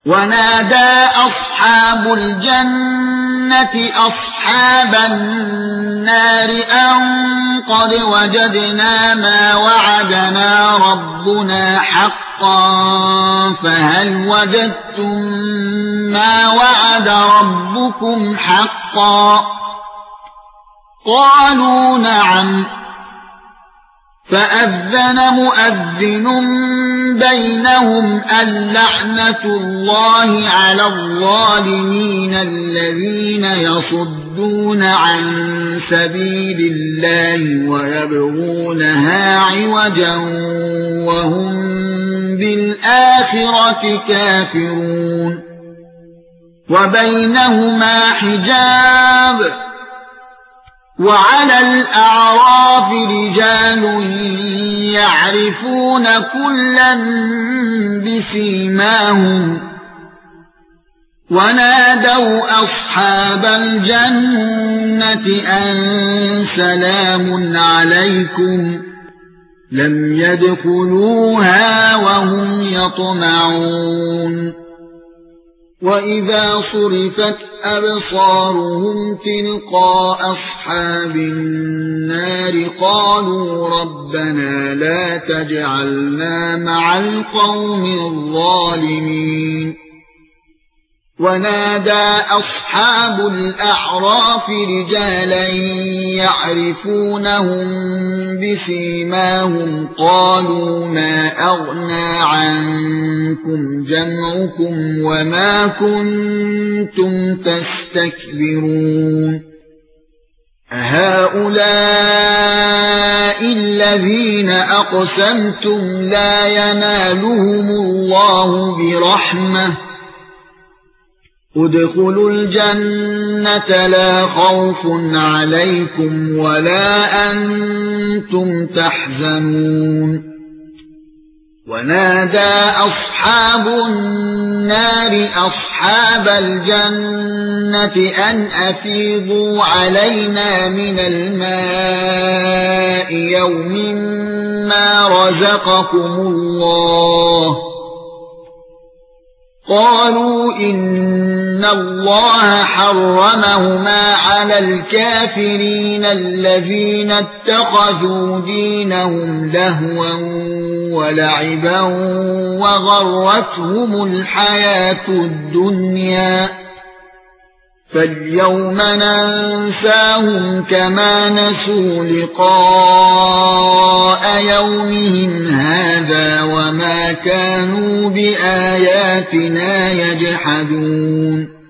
ونادى أصحاب الجنة أصحاب النار أن قد وجدنا ما وعدنا ربنا حقا فهل وجدتم ما وعد ربكم حقا قالوا نعم فأذن مؤذن بينهم اللعنة الله على الظالمين الذين يصدون عن سبيل الله ويبغونها عوجا وهم بالآخرة كافرون وبينهما حجاب وعلى الأعراف رجال يعرفون كلا بسيماهم ونادوا أصحاب الجنة أن سلام عليكم لم يدخلوها وهم يطمعون وَإِذَا صُرِفَتْ أَبْصَارُهُمْ تِلْقَاءَ أَصْحَابِ النَّارِ قَالُوا رَبَّنَا لَا تَجْعَلْنَا مَعَ الْقَوْمِ الظَّالِمِينَ ونادى أصحاب الأعراف رجالا يعرفونهم بسيماهم قالوا ما أغنى عنكم جمعكم وما كنتم تستكبرون أهؤلاء الذين أقسمتم لا ينالهم الله برحمة ادخلوا الجنة لا خوف عليكم ولا أنتم تحزنون ونادى أصحاب النار أصحاب الجنة أن أفيضوا علينا من الماء يوم ما رزقكم الله قالوا إن الله حرمهما على الكافرين الذين اتخذوا دينهم لهوا ولعبا وغرتهم الحياة الدنيا فاليوم ننساهم كما نسوا لقاء يومهم هذا وما كانوا بآياتنا يجحدون